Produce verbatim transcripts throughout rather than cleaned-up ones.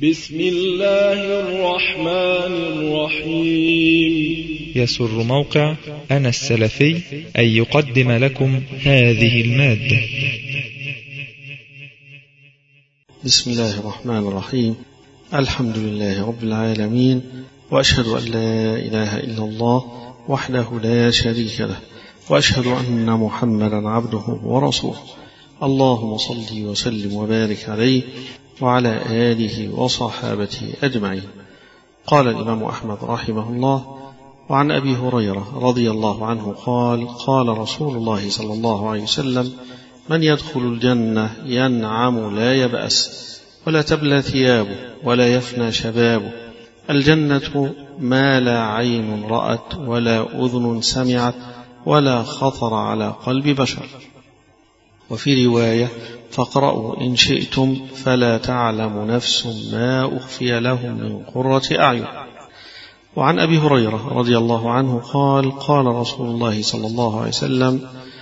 بسم الله الرحمن الرحيم. يسر موقع أنا السلفي أن يقدم لكم هذه المادة. بسم الله الرحمن الرحيم. الحمد لله رب العالمين، وأشهد أن لا إله إلا الله وحده لا شريك له، وأشهد أن محمدا عبده ورسوله. اللهم صل وسلم وبارك عليه وعلى آله وصحابته أجمعين. قال الإمام أحمد رحمه الله: وعن أبي هريرة رضي الله عنه قال: قال رسول الله صلى الله عليه وسلم: من يدخل الجنة ينعم لا يبأس، ولا تبلى ثيابه، ولا يفنى شبابه. الجنة ما لا عين رأت ولا أذن سمعت ولا خطر على قلب بشر. وفي رواية: فاقرأوا إن شئتم فلا تعلم نفس ما أخفي لهم من قرة أعين. وعن أبي هريرة رضي الله عنه قال: قال رسول الله صلى الله عليه وسلم: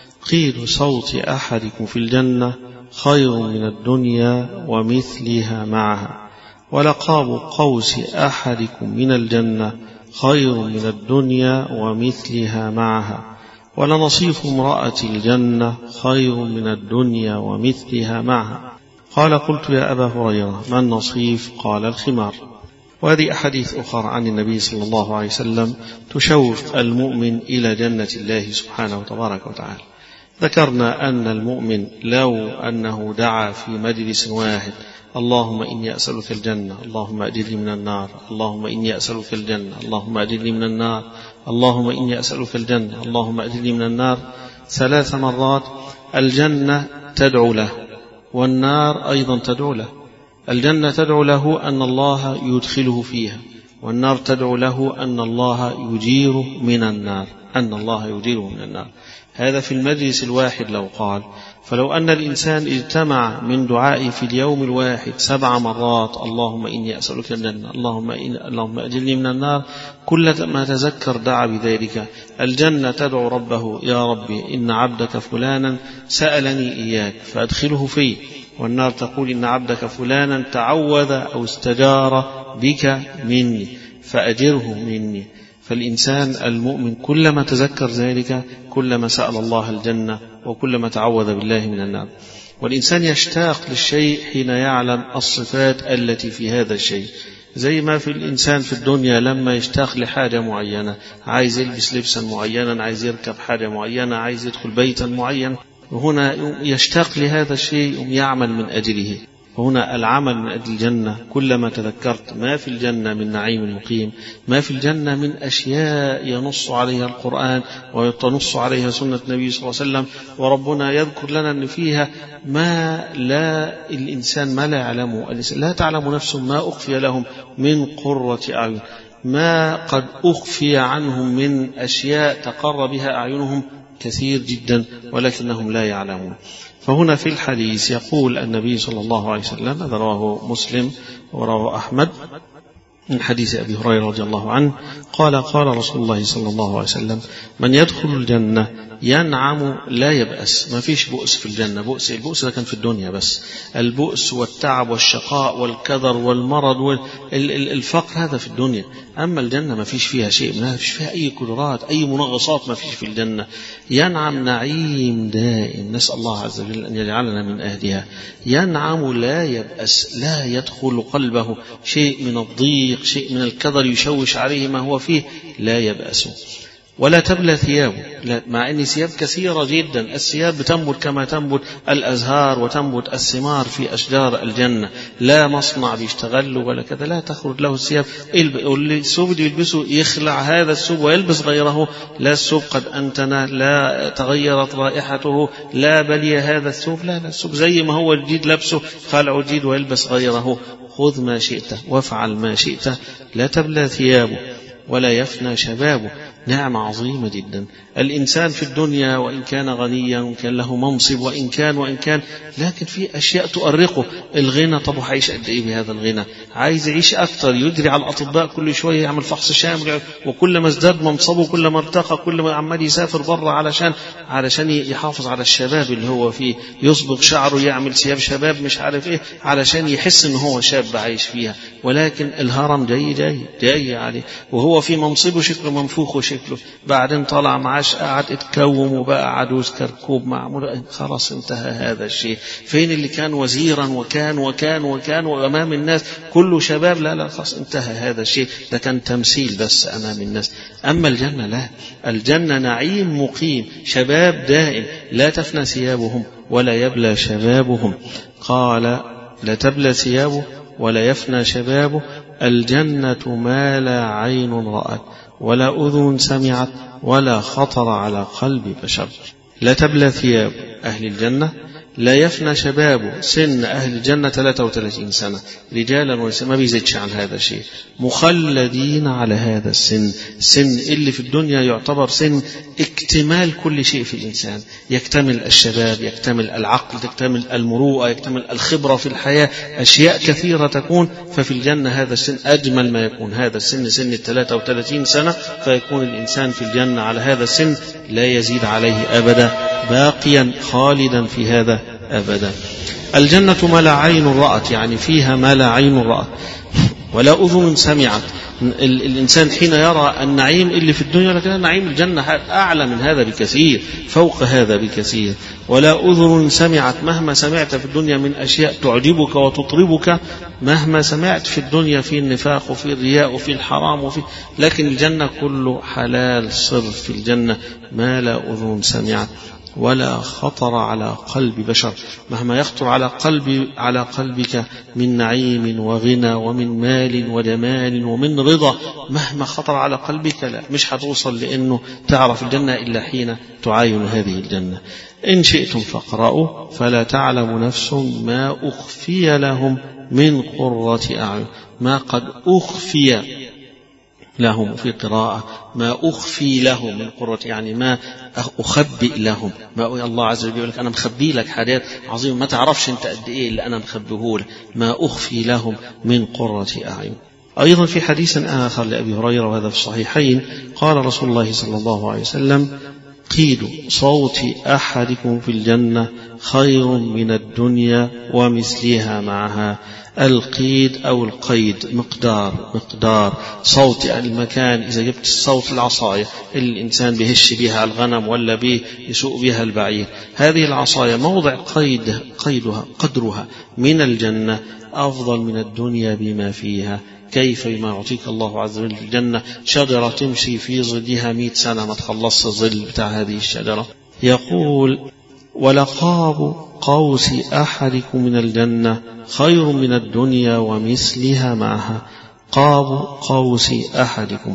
قيل صوت أحدكم في الجنة خير من الدنيا ومثلها معها، ولقاب قوس أحدكم من الجنة خير من الدنيا ومثلها معها، ولنصيف امرأة الجنة خير من الدنيا ومثلها معها. قال: قلت يا أبا هريرة ما النصيف؟ قال: الخمار. وهذه أحاديث أخرى عن النبي صلى الله عليه وسلم تشوف المؤمن إلى جنة الله سبحانه وتبارك وتعالى. ذكرنا أن المؤمن لو أنه دعا في مجلس واحد: اللهم إني أسألك الجنة، اللهم أجرني من النار، اللهم إني أسألك الجنة، اللهم أجرني من النار، اللهم إني أسألك الجنة، اللهم أجرني من النار، ثلاث مرات، الجنة تدعو له والنار أيضا تدعو له. الجنة تدعو له أن الله يدخله فيها، والنار تدعو له أن الله يجيره من النار، أن الله يجيره من النار. هذا في المجلس الواحد لو قال. فلو أن الإنسان اجتمع من دعائه في اليوم الواحد سبع مرات: اللهم إني أسألك الجنة، اللهم, إن اللهم أجرني من النار، كل ما تذكر دعا بذلك. الجنة تدعو ربه: يا ربي إن عبدك فلانا سألني إياك فأدخله فيه. والنار تقول: إن عبدك فلانا تعوذ أو استجار بك مني فأجره مني. فالإنسان المؤمن كلما تذكر ذلك كلما سأل الله الجنة وكلما تعوذ بالله من النار. والإنسان يشتاق للشيء حين يعلم الصفات التي في هذا الشيء، زي ما في الإنسان في الدنيا لما يشتاق لحاجة معينة، عايز يلبس لبسا معينا، عايز يركب حاجة معينة، عايز يدخل بيتا معين، وهنا يشتاق لهذا الشيء يعمل من أجله. هنا العمل من أجل الجنة. كلما تذكرت ما في الجنة من نعيم مقيم، ما في الجنة من أشياء ينص عليها القرآن ويتنص عليها سنة النبي صلى الله عليه وسلم، وربنا يذكر لنا أن فيها ما لا الإنسان ما لا يعلمه، لا تعلم نفس ما أخفي لهم من قرة أعين، ما قد أخفي عنهم من أشياء تقر بها أعينهم كثير جدا ولكنهم لا يعلمون. فهنا في الحديث يقول النبي صلى الله عليه وسلم، هذا رواه مسلم ورواه أحمد من حديث أبي هريرة رضي الله عنه قال: قال رسول الله صلى الله عليه وسلم: من يدخل الجنة ينعم لا يبأس. ما فيش بؤس في الجنة. بؤس البؤس ده كان في الدنيا بس، البؤس والتعب والشقاء والكدر والمرض والفقر هذا في الدنيا. أما الجنة ما فيش فيها شيء منها، ما فيش فيها أي قدرات، أي منغصات، ما فيش في الجنة. ينعم نعيم دائم، نسأل الله عز وجل أن يجعلنا من أهلها. ينعم لا يبأس، لا يدخل قلبه شيء من الضيق، شيء من الكدر يشوش عليه ما هو فيه، لا يبأس. ولا تبلى ثيابه، مع أن ثياب كثيرة جدا. الثياب بتنبت كما تنبت الأزهار وتنبت الثمار في أشجار الجنة، لا مصنع بيشتغل ولا كذا، لا تخرج له الثياب. الثوب اللي يلبسه يخلع هذا الثوب ويلبس غيره، لا الثوب قد أنتن، لا تغيرت رائحته، لا بلي هذا الثوب، لا لا الثوب زي ما هو الجديد لبسه خلعه جديد ويلبس غيره. خذ ما شئت وافعل ما شئت، لا تبلى ثيابه ولا يفنى شبابه. نعمة عظيمة جدا. الإنسان في الدنيا وإن كان غنيا وإن كان له منصب وإن كان وإن كان لكن في أشياء تؤرقه. الغنى، طب هيعيش قد إيه بهذا الغنى؟ عايز يعيش أكثر، يجري على الأطباء كل شوية يعمل فحص شامل، وكل ما ازداد منصبه كل ما ارتقى، كل ما عمال يسافر بره علشان علشان يحافظ على الشباب اللي هو فيه، يصبغ شعره، يعمل ثياب شباب مش عارف إيه، علشان يحس إن هو شاب عايش فيها. ولكن الهرم جاي جاي جاي عليه، وهو في منصبه شكله منفوخ وشكله، بعدين طلع معاش قعد اتكوم وبقى عجوز كركوب معمول، خلاص انتهى هذا الشيء. فين اللي كان وزيرا وكان وكان وكان وأمام الناس كله شباب؟ لا لا خلاص انتهى هذا الشيء، ده كان تمثيل بس أمام الناس. أما الجنة لا، الجنة نعيم مقيم، شباب دائم، لا تفنى ثيابهم ولا يبلى شبابهم. قال لا تبلى ثيابه ولا يفنى شبابه. الجنة ما لا عين رأت ولا أذن سمعت ولا خطر على قلب بشر. لا تبلى ثياب أهل الجنة، لا يفنى شبابه. سن أهل الجنة ثلاثة وثلاثين سنة رجالا ونساء، ما بيزيدش عن هذا الشيء. مخلدين على هذا السن، السن اللي في الدنيا يعتبر سن اكتمال كل شيء في الإنسان، يكتمل الشباب، يكتمل العقل، تكتمل المروءة، يكتمل الخبرة في الحياة، أشياء كثيرة تكون. ففي الجنة هذا السن أجمل ما يكون، هذا السن سن الثلاثة وثلاثين سنة، فيكون الإنسان في الجنة على هذا السن لا يزيد عليه أبدا، باقيا خالدا في هذا أبدا. الجنة ما لا عين رأت، يعني فيها ما لا عين رأت ولا أذن سمعت. الإنسان حين يرى النعيم اللي في الدنيا، لكن نعيم الجنة أعلى من هذا بكثير، فوق هذا بكثير. ولا أذن سمعت، مهما سمعت في الدنيا من أشياء تعجبك وتطربك، مهما سمعت في الدنيا في النفاق وفي الرياء وفي الحرام وفي، لكن الجنة كله حلال صرف في الجنة. ما لا أذن سمعت ولا خطر على قلب بشر، مهما يخطر على قلب على قلبك من نعيم وغنى ومن مال وجمال ومن رضا، مهما خطر على قلبك لا، مش هتوصل لأنه تعرف الجنة إلا حين تعاين هذه الجنة. إن شئتم فاقرأوا فلا تعلم نفس ما أخفي لهم من قرة أعين. ما قد أخفي لهم، في قراءة ما أخفي لهم من قرة، يعني ما أخبئ لهم. ما الله عز وجل يقول لك أنا مخبي لك حاجات عظيمة ما تعرفش أنت قد إيه اللي أنا مخبيه لك. ما أخفي لهم من قرة أعين. أيضا في حديث آخر لأبي هريرة وهذا في الصحيحين، قال رسول الله صلى الله عليه وسلم: قيد صوت أحدكم في الجنة خير من الدنيا ومثلها معها. القيد أو القيد مقدار مقدار صوت المكان. إذا جبت الصوت العصاية اللي الإنسان بيهش بها الغنم ولا بيه يسوق بها البعير، هذه العصاية موضع قيد قيدها قدرها من الجنة أفضل من الدنيا بما فيها. كيف ما يعطيك الله عز وجل في الجنة شجرة تمشي في ظلها مئة سنة ما تخلص الظل بتاع هذه الشجرة. يقول: ولقاب قوس أحدكم من الجنة خير من الدنيا ومثلها معها. قاب قوس أحدكم،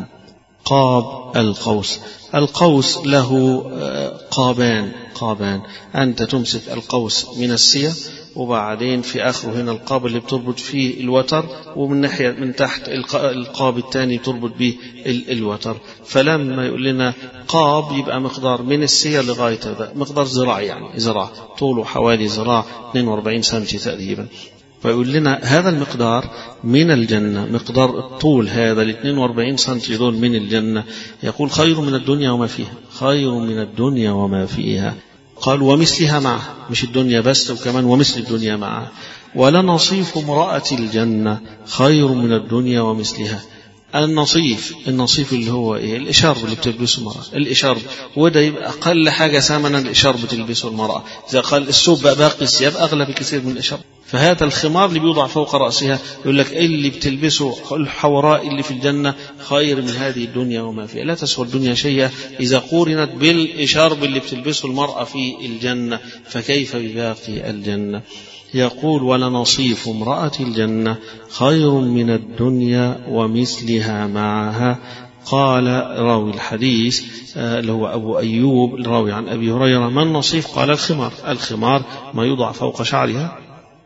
قاب القوس، القوس له قابان قابان أنت تمسك القوس من السيا، وبعدين في آخره هنا القاب اللي بتربط فيه الوتر، ومن ناحية من تحت القاب الثاني تربط به الوتر. فلما يقول لنا قاب يبقى مقدار من السيا لغاية هذا مقدار زراع، يعني زراع طوله حوالي زراع اثنين وأربعين سنتي تقريبا. فيقول لنا هذا المقدار من الجنة، مقدار الطول هذا ال اثنين وأربعين سنتي دول من الجنة. يقول: خير من الدنيا وما فيها، خير من الدنيا وما فيها. قال: ومثلها معه، مش الدنيا بس، وكمان ومثل الدنيا معه. ولنصيف امرأة الجنة خير من الدنيا ومثلها. النصيف، النصيف اللي هو إيه؟ الإشارب اللي بتلبسه المرأة، الإشارب، وده يبقى أقل حاجة ثمنا الإشارب بتلبسه المرأة. إذا قال الثوب بقى باقي الثياب أغلى بكثير من الإشارب. فهذا الخمار اللي بيوضع فوق رأسها يقول لك اللي بتلبسه الحوراء اللي في الجنة خير من هذه الدنيا وما فيها. لا تسوى الدنيا شيئا إذا قورنت بالإشارب اللي بتلبسه المرأة في الجنة، فكيف بباقي الجنة؟ يقول: ولنصيف امرأة الجنة خير من الدنيا ومثلها معها. قال راوي الحديث اللي هو أبو أيوب الراوي عن أبي هريرة: ما النصيف؟ قال: الخمار. الخمار ما يوضع فوق شعرها.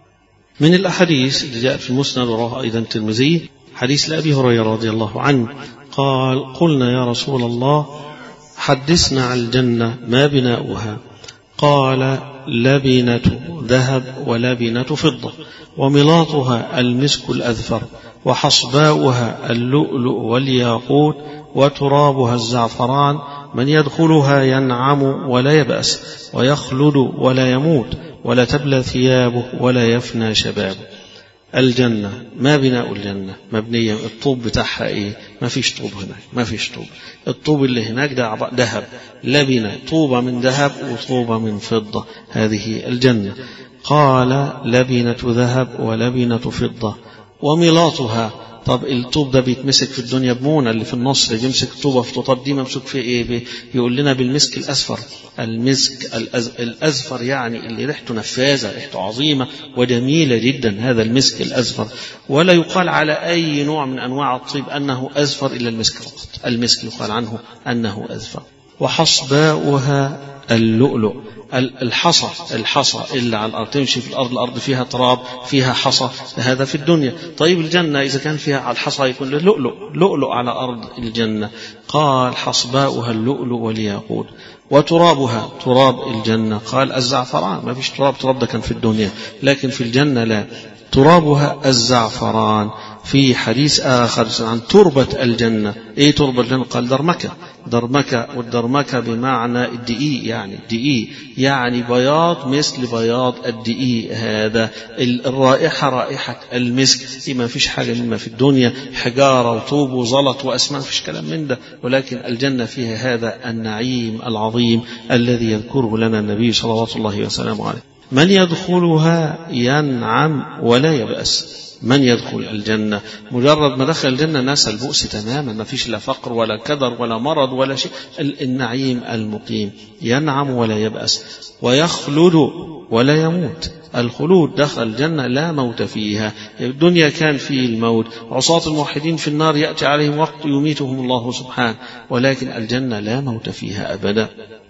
من الأحاديث اللي جاء في المسند ورواه أيضا الترمذي حديث لأبي هريرة رضي الله عنه قال: قلنا يا رسول الله حدثنا عن الجنة ما بناؤها؟ قال: لبنة ذهب ولبنة فضة، وملاطها المسك الأذفر، وحصباؤها اللؤلؤ والياقوت، وترابها الزعفران. من يدخلها ينعم ولا يبأس، ويخلد ولا يموت، ولا تبلى ثيابه ولا يفنى شبابه. الجنة ما بناء الجنة مبنية، الطوب بتاعها إيه؟ ما فيش طوب هناك، ما فيش طوب. الطوب اللي هناك ده ذهب، لبنة طوبة من ذهب وطوبة من فضة، هذه الجنة. قال لبنة ذهب ولبنة فضة وملاطها. طب الطوب ده بيتمسك في الدنيا بمونة اللي في النصر، بيمسك طوبة في طوب دي ممسك في ايه؟ يقول لنا بالمسك الأسفر، المسك الأزفر يعني اللي ريحته نفاذة، ريحته عظيمة وجميلة جدا، هذا المسك الأزفر. ولا يقال على أي نوع من أنواع الطيب أنه أزفر إلا المسك فقط، المسك يقال عنه أنه أزفر. وحصباؤها اللؤلؤ، الحصى، الحصى اللي على الأرض، تمشي في الأرض، الأرض فيها تراب فيها حصى، هذا في الدنيا. طيب الجنة إذا كان فيها على الحصى يكون لؤلؤ، لؤلؤ على أرض الجنة. قال حصباؤها اللؤلؤ والياقوت. وترابها، تراب الجنة، قال الزعفران. ما فيش تراب، تراب ده كان في الدنيا، لكن في الجنة لا، ترابها الزعفران. في حديث آخر عن تربة الجنة، إيه تربة الجنة؟ قال درمكة، درمكة، والدرمكة بمعنى الدقيق، يعني دقيق يعني بياض مثل بياض الدقيق. هذا الرائحة رائحة المسك، ما فيش حاجة مما في الدنيا، حجارة وطوب وزلط وأسماء، فيش كلام من ده، ولكن الجنة فيها هذا النعيم العظيم الذي يذكره لنا النبي صلوات الله وسلامه عليه. من يدخلها ينعم ولا يبأس. من يدخل الجنة مجرد ما دخل الجنة نسى البؤس تماما، ما فيش لا فقر ولا كدر ولا مرض ولا شيء، النعيم المقيم، ينعم ولا يبأس. ويخلد ولا يموت، الخلود، دخل الجنة لا موت فيها. الدنيا كان فيه الموت، عصاة الموحدين في النار يأتي عليهم وقت يميتهم الله سبحانه، ولكن الجنة لا موت فيها أبدا.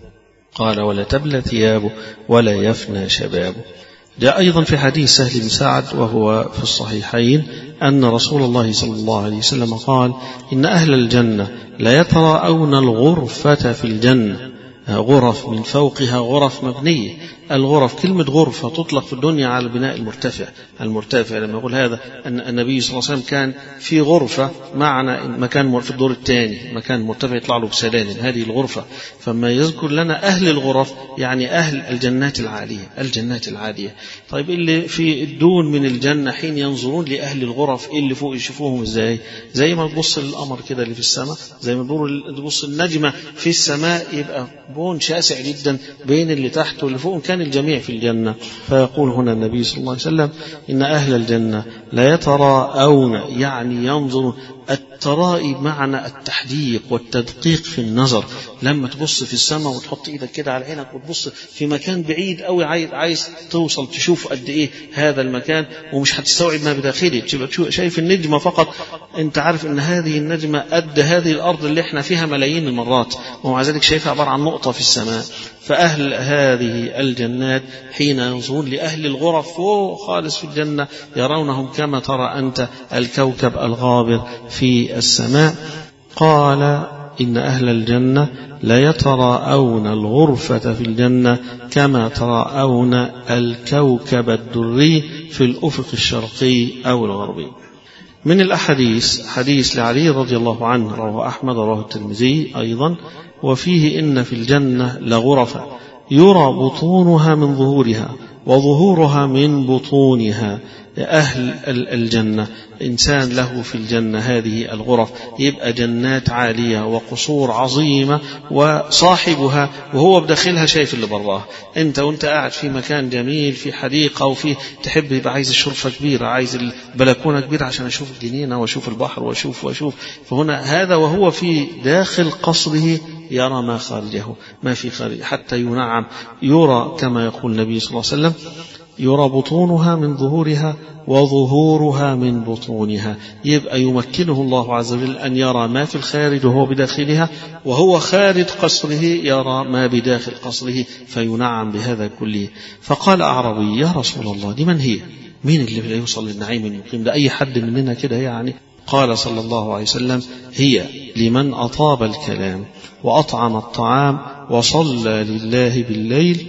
قال ولا تبلى ثيابه ولا يفنى شبابه. جاء أيضا في حديث سهل بن سعد وهو في الصحيحين أن رسول الله صلى الله عليه وسلم قال إن أهل الجنة لا يتراءون الغرفة في الجنة، غرف من فوقها غرف مبنية. الغرف، كلمة غرفة تطلق في الدنيا على البناء المرتفع، المرتفع لما يقول هذا أن النبي صلى الله عليه وسلم كان في غرفة، معنى مكان في الدور الثاني، مكان مرتفع يطلع له بسلالم، هذه الغرفة. فما يذكر لنا أهل الغرف يعني أهل الجنات العالية، الجنات العالية. طيب اللي في الدون من الجنة حين ينظرون لأهل الغرف اللي فوق يشوفوهم إزاي؟ زي ما تبص للقمر كده اللي في السماء، زي ما تبص النجمة في السماء، يبقى بون شاسع جدا بين اللي تحت واللي فوق، كان الجميع في الجنة. فيقول هنا النبي صلى الله عليه وسلم إن أهل الجنة لا يتراءون، يعني ينظرون. الترائي معنى التحديق والتدقيق في النظر، لما تبص في السماء وتحط ايدك كده على عينك وتبص في مكان بعيد قوي، عايز عايز توصل تشوف قد ايه هذا المكان، ومش هتستوعب ما بداخله، تبقى شايف النجمة فقط. انت عارف ان هذه النجمة قد هذه الارض اللي احنا فيها ملايين المرات، ومع ذلك شايفها عبارة عن نقطة في السماء. فأهل هذه الجنات حين ينظرون لأهل الغرف فوق خالص في الجنة يرونهم كما ترى أنت الكوكب الغابر في السماء. قال إن أهل الجنة لا يتراءون الغرفة في الجنة كما تراءون الكوكب الدري في الأفق الشرقي أو الغربي. من الأحاديث حديث لعلي رضي الله عنه رواه أحمد رواه الترمذي أيضا، وفيه إن في الجنة لغرفة يرى بطونها من ظهورها وظهورها من بطونها. أهل الجنة إنسان له في الجنة هذه الغرف، يبقى جنات عالية وقصور عظيمة، وصاحبها وهو بداخلها شايف اللي براها. أنت وأنت قاعد في مكان جميل في حديقة وفي تحب يبقى عايز الشرفة كبيرة، عايز البلكونة كبيرة عشان أشوف الجنينة وأشوف البحر وأشوف وأشوف فهنا هذا وهو في داخل قصره يرى ما خارجه، ما في خارج، حتى ينعم، يرى كما يقول النبي صلى الله عليه وسلم يرى بطونها من ظهورها وظهورها من بطونها. يبقى يمكنه الله عز وجل أن يرى ما في الخارج وهو بداخلها، وهو خارج قصره يرى ما بداخل قصره، فينعم بهذا كله. فقال أعرابي يا رسول الله دي من هي؟ مين اللي لا يوصل للنعيم المقيم ده؟ أي حد مننا كده يعني؟ قال صلى الله عليه وسلم هي لمن أطاب الكلام وأطعم الطعام وصلى لله بالليل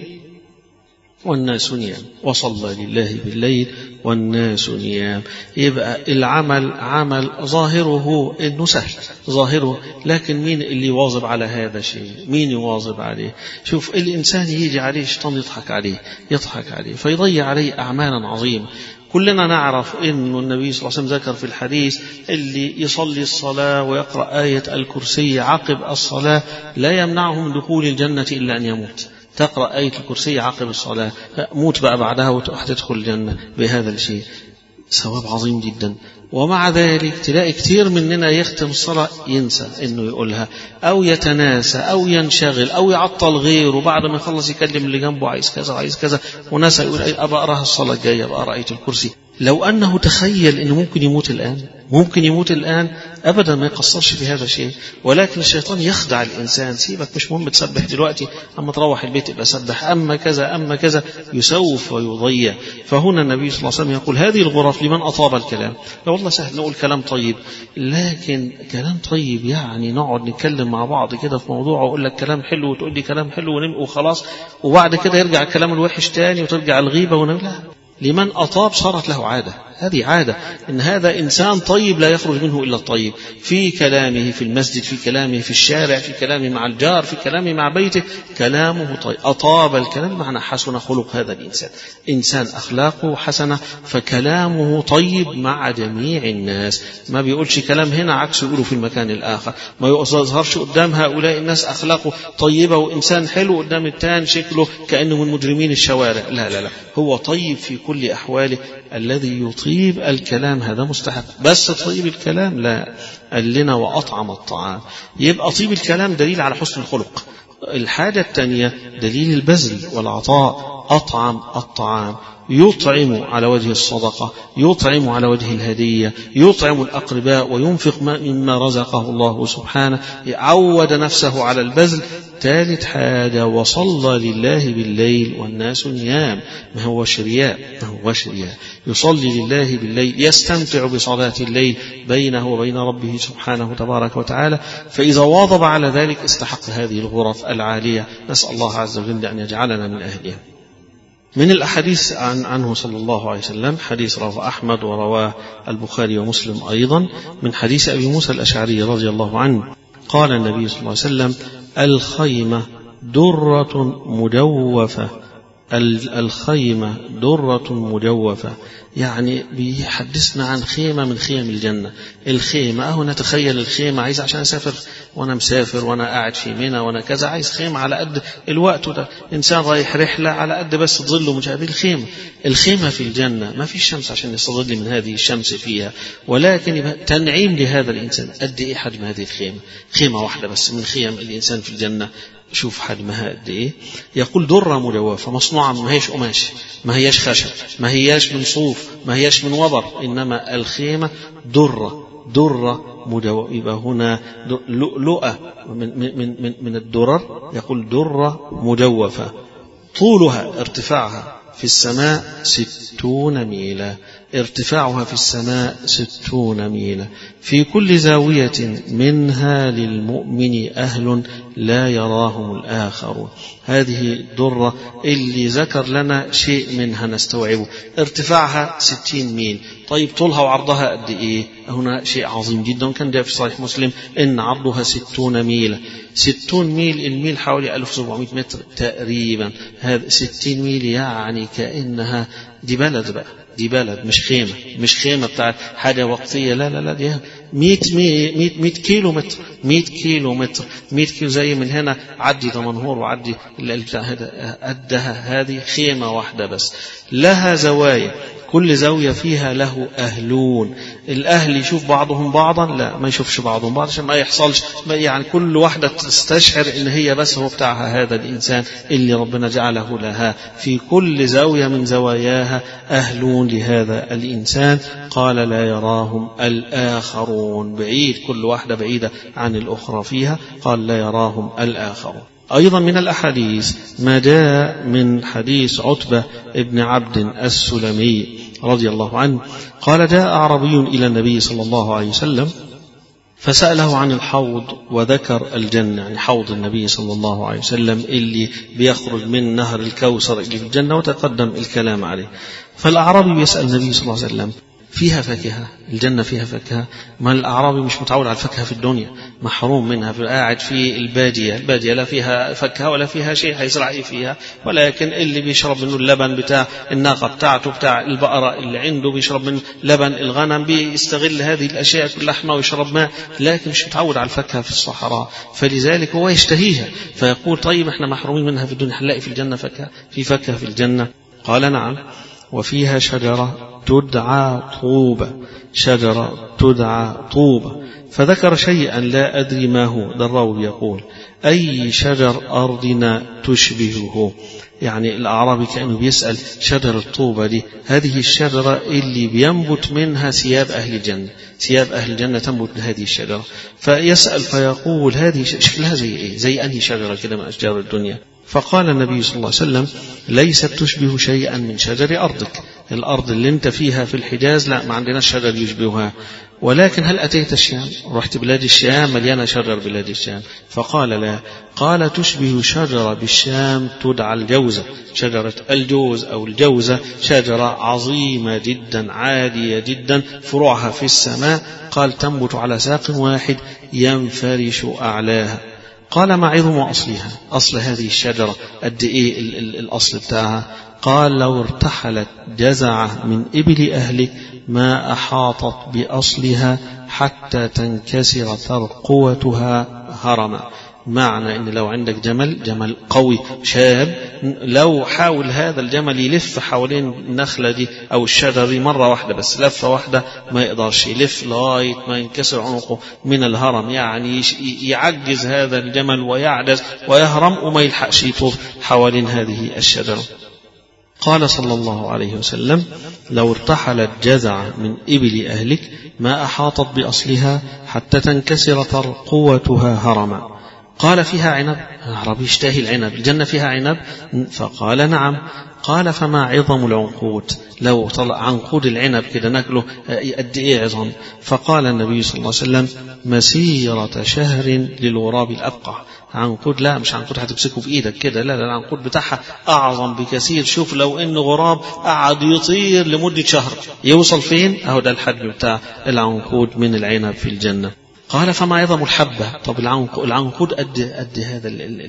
والناس نيام، وصلى لله بالليل والناس نيام. يبقى العمل عمل ظاهره انه سهل، ظاهره، لكن مين اللي يواظب على هذا الشيء؟ مين يواظب عليه؟ شوف الإنسان يجي عليه شيطان يضحك عليه، يضحك عليه فيضيع عليه أعمالا عظيمة. كلنا نعرف أن النبي صلى الله عليه وسلم ذكر في الحديث اللي يصلي الصلاة ويقرأ آية الكرسي عقب الصلاة لا يمنعه من دخول الجنة إلا أن يموت. تقرأ آية الكرسي عقب الصلاة، موت بقى بعدها وتدخل الجنة بهذا الشيء، ثواب عظيم جدا. ومع ذلك تلاقي كتير مننا يختم الصلاة ينسى انه يقولها، او يتناسى او ينشغل او يعطل غيره، وبعد ما يخلص يكلم اللي جنبه عايز كذا عايز كذا، ونسى يقول ابى اقراها الصلاة الجاية ابى اقرا آية الكرسي. لو انه تخيل انه ممكن يموت الان، ممكن يموت الان، ابدا ما يقصرش في هذا الشيء. ولكن الشيطان يخدع الانسان، سيبك مش مهم تسبح دلوقتي، اما تروح البيت يبقى سبح، اما كذا اما كذا، يسوف ويضيع. فهنا النبي صلى الله عليه وسلم يقول هذه الغرف لمن اطاب الكلام. لو والله سهل نقول كلام طيب، لكن كلام طيب يعني نقعد نتكلم مع بعض كده في موضوع واقول لك كلام حلو وتقول لي كلام حلو وخلاص، وبعد كده يرجع الكلام الوحش تاني وترجع الغيبة ونقول لا. لمن أطاب صارت له عادة، هذه عادة، إن هذا إنسان طيب لا يخرج منه إلا الطيب، في كلامه في المسجد، في كلامه في الشارع، في كلامه مع الجار، في كلامه مع بيته، كلامه طيب. أطاب الكلام معنى حسن خلق هذا الإنسان، إنسان أخلاقه حسنة فكلامه طيب مع جميع الناس، ما بيقولش كلام هنا عكس يقوله في المكان الآخر، ما يظهرش قدام هؤلاء الناس أخلاقه طيبة وإنسان حلو قدام التاني شكله كأنه من مجرمين الشوارع، لا لا لا، هو طيب في كل أحواله. الذي يطيب الكلام هذا مستحق، بس طيب الكلام لا، قال لنا وأطعم الطعام، يبقى طيب الكلام دليل على حسن الخلق. الحاجة الثانية دليل البذل والعطاء، أطعم الطعام، يطعم على وجه الصدقة، يطعم على وجه الهدية، يطعم الأقرباء وينفق مما رزقه الله سبحانه، عود نفسه على البذل. ثالث حاجة وصلى لله بالليل والناس نيام، ما هو شرياء، ما هو شرياء، يصلي لله بالليل، يستمتع بصلاة الليل بينه وبين ربه سبحانه تبارك وتعالى. فإذا واظب على ذلك استحق هذه الغرف العالية، نسأل الله عز وجل أن يجعلنا من أهلها. من الأحاديث عن عنه صلى الله عليه وسلم حديث رواه أحمد ورواه البخاري ومسلم أيضا من حديث أبي موسى الأشعري رضي الله عنه قال النبي صلى الله عليه وسلم الخيمة درة مجوفة، الخيمة درة مجوفة، يعني بيحدثنا عن خيمة من خيم الجنة. الخيمة أهو نتخيل الخيمة عايز عشان أسافر وأنا مسافر وأنا قاعد في منى وأنا كذا، عايز خيمة على قد الوقت ده، إنسان رايح رحلة على قد بس تظله مش هذه الخيمة. الخيمة في الجنة ما في شمس عشان يستظل من هذه الشمس فيها، ولكن تنعيم لهذا الإنسان. قد إيه حجم هذه الخيمة؟ خيمة واحدة بس من خيم الإنسان في الجنة، شوف حجمها قد ايه. يقول درة مجوفة، مصنوعة ما هيش قماش، ما هيش خشب، ما هيش من صوف، ما هيش من وبر، انما الخيمة درة درة مجوفة. يبقى هنا لؤلؤة من من من من الدرر، يقول درة مجوفة، طولها ارتفاعها في السماء ستون ميلا، ارتفاعها في السماء ستون ميلا، في كل زاوية منها للمؤمن أهل لا يراهم الآخرون. هذه الدرة اللي ذكر لنا شيء منها نستوعبه، ارتفاعها ستين ميل، طيب طولها وعرضها قد إيه؟ هنا شيء عظيم جدا، كان جاء في صحيح مسلم إن عرضها ستون ميلا، ستون ميل، الميل حوالي ألف وسبعمائة متر تقريبا، هذا ستين ميل يعني كأنها دي بلد بقى، دي بلد مش خيمة، مش خيمة بتاعت حاجة وقتية، لا لا لا، دي مئة مئة مئة كيلو متر، مئة كيلو متر، مئة كيلو زي من هنا عدي دمنهور وعدي البتاع هذا قدها. هذه خيمة واحدة بس، لها زوايا، كل زاوية فيها له أهلون، الأهل يشوف بعضهم بعضا، لا ما يشوفش بعضهم بعض عشان ما يحصلش، يعني كل واحدة تستشعر إن هي بس هو بتاعها هذا الإنسان اللي ربنا جعله لها. في كل زاوية من زواياها أهلون لهذا الإنسان، قال لا يراهم الآخرون، بعيد، كل واحدة بعيدة عن الأخرى فيها، قال لا يراهم الآخرون. أيضا من الأحاديث ما جاء من حديث عتبة ابن عبد السلمي رضي الله عنه قال جاء أعرابي إلى النبي صلى الله عليه وسلم فسأله عن الحوض وذكر الجنة، يعني حوض النبي صلى الله عليه وسلم اللي بيخرج من نهر الكوثر اللي في الجنة، وتقدم الكلام عليه. فالأعرابي يسأل النبي صلى الله عليه وسلم فيها فاكهة، الجنة فيها فاكهة. ما الأعرابي مش متعود على الفاكهة في الدنيا، محروم منها، في قاعد في البادية، البادية لا فيها فاكهة ولا فيها شيء هيزرع إيه فيها، ولكن اللي بيشرب منه اللبن بتاع الناقة بتاعته بتاع البقرة اللي عنده، بيشرب من لبن الغنم، بيستغل هذه الأشياء كلها ويشرب ماء، لكن مش متعود على الفاكهة في الصحراء، فلذلك هو يشتهيها فيقول طيب احنا محرومين منها في الدنيا، هنلاقي في الجنة فاكهة، في فاكهة في الجنة؟ قال نعم، وفيها شجرة تدعى طوبة، شجرة تدعى طوبة. فذكر شيئا لا أدري ما هو، ده الراوي يقول أي شجر أرضنا تشبهه، يعني الأعرابي كأنه بيسأل شجر الطوبة دي، هذه الشجرة اللي بينبت منها ثياب أهل الجنة، ثياب أهل الجنة تنبت من هذه الشجرة، فيسأل فيقول هذه شكلها زي إيه، زي أنهي شجرة كده من أشجار الدنيا؟ فقال النبي صلى الله عليه وسلم ليست تشبه شيئا من شجر أرضك، الأرض اللي انت فيها في الحجاز لا ما عندنا شجر يشبهها، ولكن هل أتيت الشام؟ رحت بلاد الشام مليانة شجر بلاد الشام؟ فقال لا. قال تشبه شجرة بالشام تدعى الجوزة، شجرة الجوز أو الجوزة، شجرة عظيمة جدا عالية جدا فروعها في السماء، قال تنبت على ساق واحد ينفرش أعلاها. قال ما عظم أصلها، أصل هذه الشجرة قد إيه الأصل بتاعها؟ قال لو ارتحلت جزعة من إبل أهلك ما أحاطت بأصلها حتى تنكسر ترقوتها هرما. معنى إن لو عندك جمل جمل قوي شاب، لو حاول هذا الجمل يلف حوالين النخلة دي أو الشجرة دي مرة واحدة بس، لفة واحدة ما يقدرش يلف لغاية ما ينكسر عنقه من الهرم، يعني يعجز هذا الجمل ويعجز ويهرم وما يلحقش يطوف حوالين هذه الشجرة. قال صلى الله عليه وسلم لو ارتحلت جزعة من إبل أهلك ما أحاطت بأصلها حتى تنكسر ترقوتها هرما. قال فيها عنب، العربي يشتهي العنب، الجنة فيها عنب؟ فقال نعم. قال فما عظم العنقود، لو طلع عنقود العنب كده ناكله قد ايه عظم؟ فقال النبي صلى الله عليه وسلم مسيرة شهر للغراب الأبقع. عنقود لا مش عنقود هتمسكه في ايدك كده، لا لا العنقود بتاعها اعظم بكثير. شوف لو ان غراب قعد يطير لمدة شهر يوصل فين؟ اهو ده الحجم بتاع العنقود من العنب في الجنة. قال فما عظم الحبة؟ طب العنقود قد قد هذا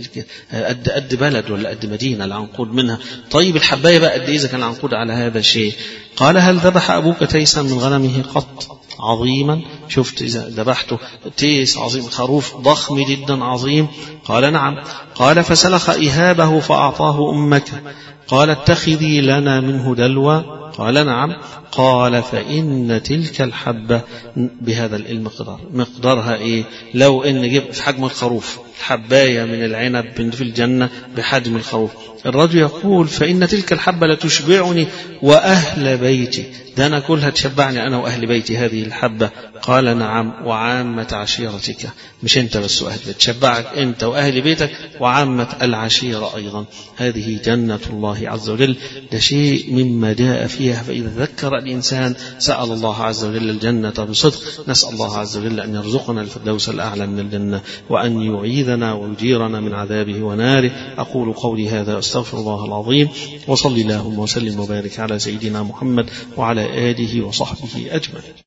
قد قد بلد ولا قد مدينة العنقود منها؟ طيب الحباية بقى قد إيه إذا كان العنقود على هذا الشيء؟ قال هل ذبح أبوك تيسا من غنمه قط؟ عظيما، شفت إذا ذبحته تيس عظيم، خروف ضخم جدا عظيم؟ قال نعم. قال فسلخ إهابه فأعطاه أمك، قال اتخذي لنا منه دلوى؟ قال نعم. قال فإن تلك الحبة بهذا المقدار، مقدارها إيه؟ لو إن جبت في حجم الخروف، الحباية من العنب في الجنة بحجم الخروف. الرجل يقول فإن تلك الحبة لتشبعني وأهل بيتي، ده أنا كلها تشبعني أنا وأهل بيتي هذه الحبة. قال نعم وعامة عشيرتك، مش أنت بس وأهل بيتك، تشبعك أنت وأهل بيتك وعامة العشيرة أيضا. هذه جنة الله عز وجل، ده شيء مما جاء فيها. فإذا ذكر الإنسان سأل الله عز وجل الجنة بصدق. نسأل الله عز وجل أن يرزقنا الفردوس الأعلى من الجنة، وأن يعيذنا ويجيرنا من عذابه وناره. أقول قولي هذا أستغفر الله العظيم، وصلي اللهم وسلم وبارك على سيدنا محمد وعلى آله وصحبه أجمعين.